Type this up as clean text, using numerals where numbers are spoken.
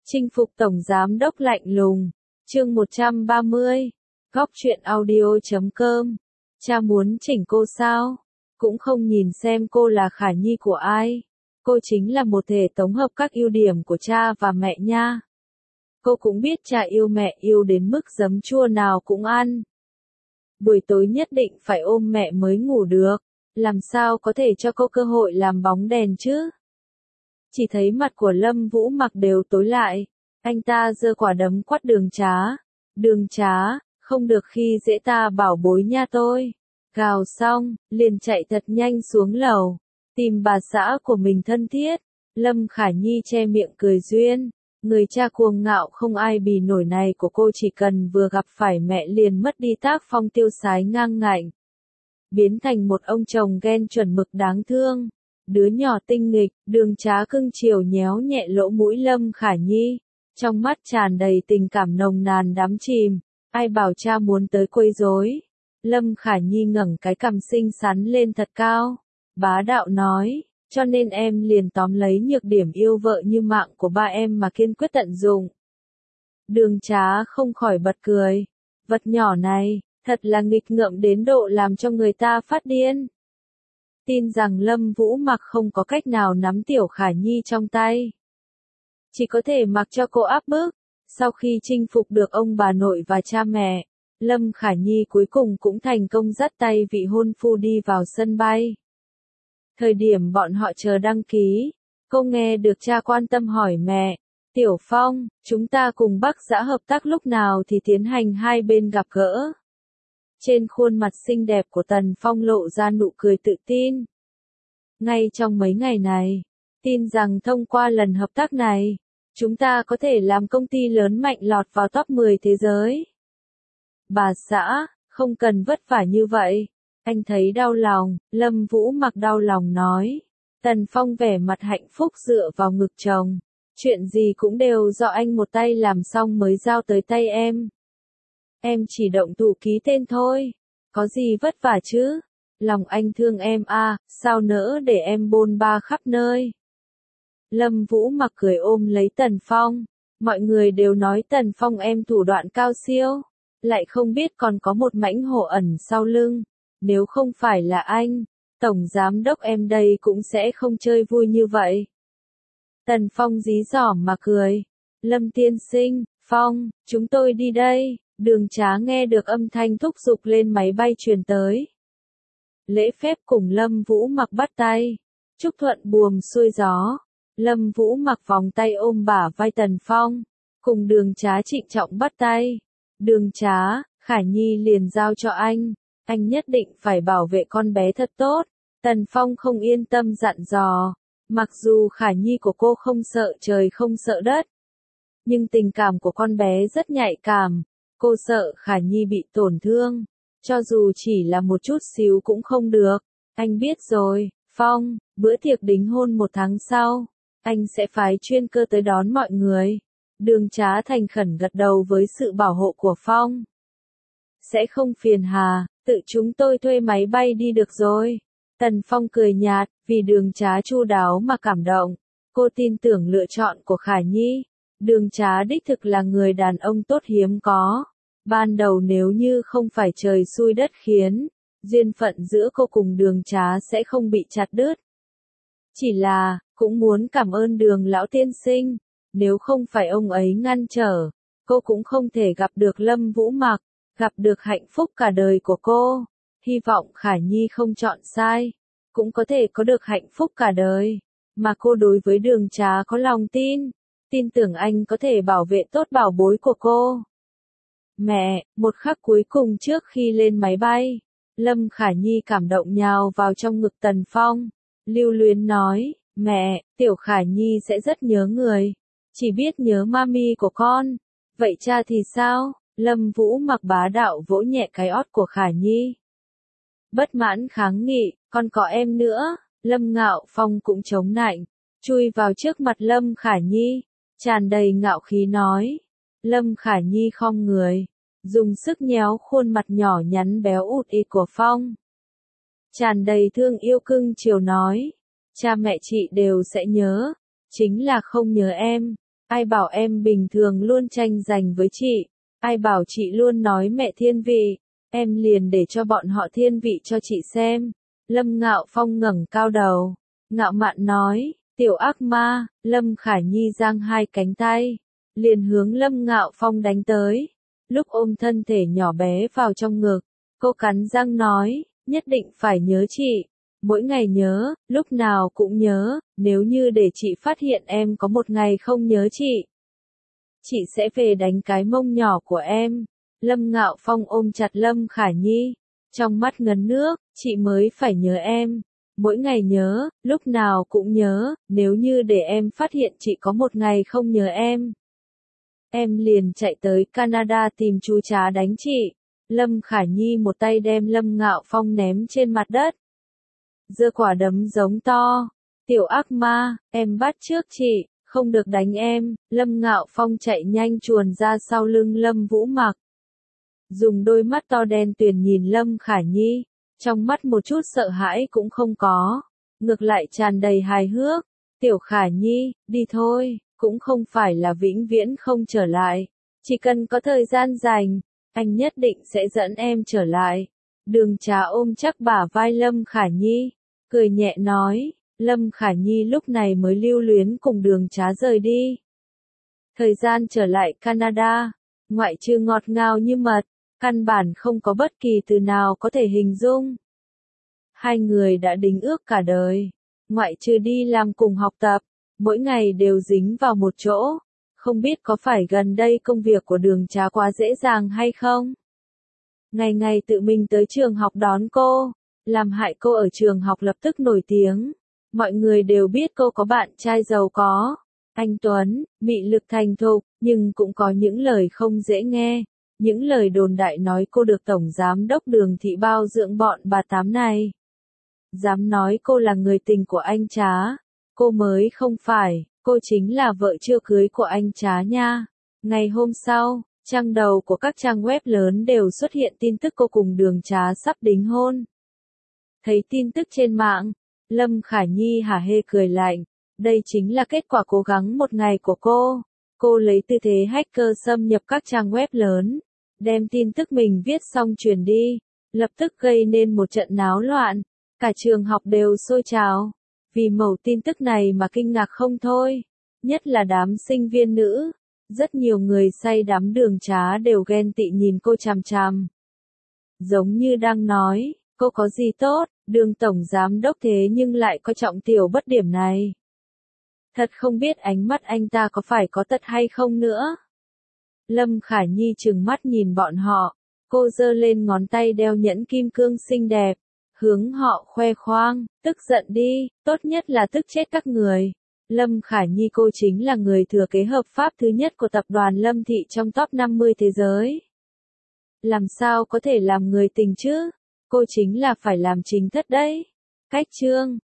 Chinh phục tổng giám đốc lạnh lùng. Chương 130. Góc truyện audio.com. Cha muốn chỉnh cô sao? Cũng không nhìn xem cô là Khả Nhi của ai. Cô chính là một thể tổng hợp các ưu điểm của cha và mẹ nha. Cô cũng biết cha yêu mẹ yêu đến mức giấm chua nào cũng ăn. Buổi tối nhất định phải ôm mẹ mới ngủ được. Làm sao có thể cho cô cơ hội làm bóng đèn chứ? Chỉ thấy mặt của Lâm Vũ Mặc đều tối lại. Anh ta giơ quả đấm quát Đường Trá. Đường Trá, không được khi dễ ta bảo bối nha tôi. Gào xong, liền chạy thật nhanh xuống lầu. Tìm bà xã của mình thân thiết. Lâm Khả Nhi che miệng cười duyên. Người cha cuồng ngạo không ai bì nổi này của cô chỉ cần vừa gặp phải mẹ liền mất đi tác phong tiêu sái ngang ngạnh. Biến thành một ông chồng ghen chuẩn mực đáng thương. Đứa nhỏ tinh nghịch, Đường Trá cưng chiều nhéo nhẹ lỗ mũi Lâm Khả Nhi. Trong mắt tràn đầy tình cảm nồng nàn đắm chìm. Ai bảo cha muốn tới quấy rối. Lâm Khả Nhi ngẩng cái cằm xinh xắn lên thật cao. Bá đạo nói, cho nên em liền tóm lấy nhược điểm yêu vợ như mạng của ba em mà kiên quyết tận dụng. Đường Trá không khỏi bật cười. Vật nhỏ này, thật là nghịch ngợm đến độ làm cho người ta phát điên. Tin rằng Lâm Vũ Mặc không có cách nào nắm tiểu Khả Nhi trong tay. Chỉ có thể mặc cho cô áp bức. Sau khi chinh phục được ông bà nội và cha mẹ, Lâm Khả Nhi cuối cùng cũng thành công dắt tay vị hôn phu đi vào sân bay. Thời điểm bọn họ chờ đăng ký, cô nghe được cha quan tâm hỏi mẹ, Tiểu Phong, chúng ta cùng Bắc Dã hợp tác lúc nào thì tiến hành hai bên gặp gỡ. Trên khuôn mặt xinh đẹp của Tần Phong lộ ra nụ cười tự tin. Ngay trong mấy ngày này, tin rằng thông qua lần hợp tác này, chúng ta có thể làm công ty lớn mạnh lọt vào top 10 thế giới. Bà xã, không cần vất vả như vậy. Anh thấy đau lòng, Lâm Vũ Mặc đau lòng nói. Tần Phong vẻ mặt hạnh phúc dựa vào ngực chồng. Chuyện gì cũng đều do anh một tay làm xong mới giao tới tay em. Em chỉ động thủ ký tên thôi. Có gì vất vả chứ? Lòng anh thương em à, sao nỡ để em bôn ba khắp nơi. Lâm Vũ Mặc cười ôm lấy Tần Phong. Mọi người đều nói Tần Phong em thủ đoạn cao siêu. Lại không biết còn có một mãnh hổ ẩn sau lưng. Nếu không phải là anh, tổng giám đốc em đây cũng sẽ không chơi vui như vậy. Tần Phong dí dỏm mà cười. Lâm tiên sinh, Phong, chúng tôi đi đây. Đường Trá nghe được âm thanh thúc giục lên máy bay truyền tới. Lễ phép cùng Lâm Vũ Mặc bắt tay. Chúc thuận buồm xuôi gió. Lâm Vũ Mặc vòng tay ôm bả vai Tần Phong. Cùng Đường Trá trịnh trọng bắt tay. Đường Trá, Khả Nhi liền giao cho anh. Anh nhất định phải bảo vệ con bé thật tốt. Tần Phong không yên tâm dặn dò. Mặc dù Khả Nhi của cô không sợ trời không sợ đất. Nhưng tình cảm của con bé rất nhạy cảm. Cô sợ Khả Nhi bị tổn thương. Cho dù chỉ là một chút xíu cũng không được. Anh biết rồi, Phong, bữa tiệc đính hôn 1 tháng sau. Anh sẽ phái chuyên cơ tới đón mọi người. Đường Trá thành khẩn gật đầu với sự bảo hộ của Phong. Sẽ không phiền hà, tự chúng tôi thuê máy bay đi được rồi. Tần Phong cười nhạt, vì Đường Trá chu đáo mà cảm động. Cô tin tưởng lựa chọn của Khả Nhi. Đường Trá đích thực là người đàn ông tốt hiếm có. Ban đầu nếu như không phải trời xui đất khiến, duyên phận giữa cô cùng Đường Trá sẽ không bị chặt đứt. Chỉ là, cũng muốn cảm ơn Đường lão tiên sinh. Nếu không phải ông ấy ngăn trở, cô cũng không thể gặp được Lâm Vũ Mặc, gặp được hạnh phúc cả đời của cô. Hy vọng Khả Nhi không chọn sai, cũng có thể có được hạnh phúc cả đời. Mà cô đối với Đường Trá có lòng tin, tin tưởng anh có thể bảo vệ tốt bảo bối của cô. Mẹ, một khắc cuối cùng trước khi lên máy bay, Lâm Khả Nhi cảm động nhào vào trong ngực Tần Phong. Lưu luyến nói, mẹ, tiểu Khả Nhi sẽ rất nhớ người. Chỉ biết nhớ mami của con. Vậy cha thì sao? Lâm Vũ Mặc bá đạo vỗ nhẹ cái ót của Khả Nhi. Bất mãn kháng nghị, con có em nữa. Lâm Ngạo Phong cũng chống nạnh, chui vào trước mặt Lâm Khả Nhi, tràn đầy ngạo khí nói. Lâm Khả Nhi khom người, dùng sức nhéo khuôn mặt nhỏ nhắn béo út ị của Phong. Tràn đầy thương yêu cưng chiều nói, cha mẹ chị đều sẽ nhớ, chính là không nhớ em. Ai bảo em bình thường luôn tranh giành với chị? Ai bảo chị luôn nói mẹ thiên vị? Em liền để cho bọn họ thiên vị cho chị xem. Lâm Ngạo Phong ngẩng cao đầu, ngạo mạn nói, tiểu ác ma. Lâm Khả Nhi giang hai cánh tay, liền hướng Lâm Ngạo Phong đánh tới. Lúc ôm thân thể nhỏ bé vào trong ngực, cô cắn răng nói, nhất định phải nhớ chị. Mỗi ngày nhớ, lúc nào cũng nhớ, nếu như để chị phát hiện em có một ngày không nhớ chị sẽ về đánh cái mông nhỏ của em. Lâm Ngạo Phong ôm chặt Lâm Khả Nhi, trong mắt ngấn nước, chị mới phải nhớ em. Mỗi ngày nhớ, lúc nào cũng nhớ, nếu như để em phát hiện chị có một ngày không nhớ em liền chạy tới Canada tìm chú chá đánh chị. Lâm Khả Nhi một tay đem Lâm Ngạo Phong ném trên mặt đất, giơ quả đấm giống to, tiểu ác ma, em bắt trước chị, không được đánh em. Lâm Ngạo Phong chạy nhanh chuồn ra sau lưng Lâm Vũ Mặc, dùng đôi mắt to đen tuyền nhìn Lâm Khả Nhi, trong mắt một chút sợ hãi cũng không có, ngược lại tràn đầy hài hước. Tiểu Khả Nhi, đi thôi, cũng không phải là vĩnh viễn không trở lại, chỉ cần có thời gian dành, anh nhất định sẽ dẫn em trở lại. Đường Trá ôm chắc bả vai Lâm Khả Nhi, cười nhẹ nói. Lâm Khả Nhi lúc này mới lưu luyến cùng Đường Trá rời đi. Thời gian trở lại Canada, ngoại trừ ngọt ngào như mật, căn bản không có bất kỳ từ nào có thể hình dung. Hai người đã đính ước cả đời, ngoại trừ đi làm cùng học tập, mỗi ngày đều dính vào một chỗ. Không biết có phải gần đây công việc của Đường Trá quá dễ dàng hay không? Ngày ngày tự mình tới trường học đón cô, làm hại cô ở trường học lập tức nổi tiếng. Mọi người đều biết cô có bạn trai giàu có, anh Tuấn, mị lực thành thục, nhưng cũng có những lời không dễ nghe. Những lời đồn đại nói cô được Tổng Giám đốc Đường Thị bao dưỡng bọn bà tám này. Dám nói cô là người tình của anh Trá. Cô mới không phải, cô chính là vợ chưa cưới của anh Trá nha. Ngày hôm sau, trang đầu của các trang web lớn đều xuất hiện tin tức cô cùng Đường Trá sắp đính hôn. Thấy tin tức trên mạng, Lâm Khả Nhi hả hê cười lạnh. Đây chính là kết quả cố gắng một ngày của cô. Cô lấy tư thế hacker xâm nhập các trang web lớn, đem tin tức mình viết xong truyền đi, lập tức gây nên một trận náo loạn. Cả trường học đều sôi trào, vì mẩu tin tức này mà kinh ngạc không thôi. Nhất là đám sinh viên nữ, rất nhiều người say đắm Đường Trá đều ghen tị nhìn cô chằm chằm. Giống như đang nói, cô có gì tốt, Đường Tổng Giám đốc thế nhưng lại coi trọng tiểu bất điểm này. Thật không biết ánh mắt anh ta có phải có tật hay không nữa. Lâm Khả Nhi trừng mắt nhìn bọn họ, cô giơ lên ngón tay đeo nhẫn kim cương xinh đẹp, hướng họ khoe khoang, tức giận đi, tốt nhất là tức chết các người. Lâm Khả Nhi cô chính là người thừa kế hợp pháp thứ nhất của tập đoàn Lâm Thị trong top 50 thế giới. Làm sao có thể làm người tình chứ? Cô chính là phải làm chính thất đấy. Cách chương